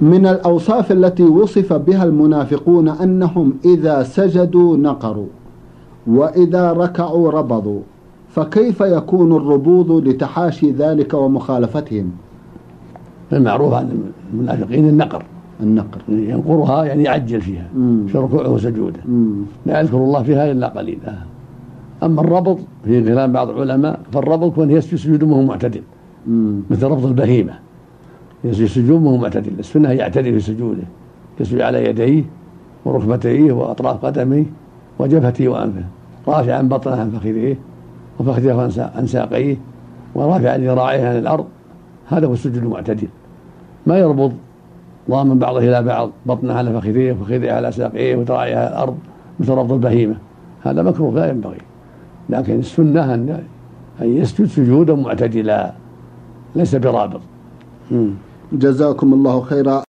من الأوصاف التي وصف بها المنافقون أنهم إذا سجدوا نقروا وإذا ركعوا ربضوا، فكيف يكون الربوض لتحاشي ذلك ومخالفتهم؟ المعروف عن المنافقين النقر ينقرها يعني يعجل فيها في ركوعه وسجوده، لا يذكر الله فيها إلا قليلا. أما الربض في كلام بعض العلماء فالربض كون يسجد سجوده وهو معتدل، مثل ربض البهيمة يسجد سجوده وهو معتدل. السنة يعتدل في سجوده، يسجد على يديه وركبتيه وأطراف قدميه وجبهته وأنفه، رافعا بطنه عن فخذيه وفخذيه عن ساقيه ورافعا ذراعيه عن الأرض. هذا هو السجود المعتدل، ما يربض ضامن بعضه إلى بعض، بطنه على فخذيه وفخذيه على ساقيه وذراعيه على الأرض مثل ربض البهيمة. هذا مكروه لا ينبغي، لكن السنة أن يسجد سجودا معتدلا ليس برابط. جزاكم الله خيرا.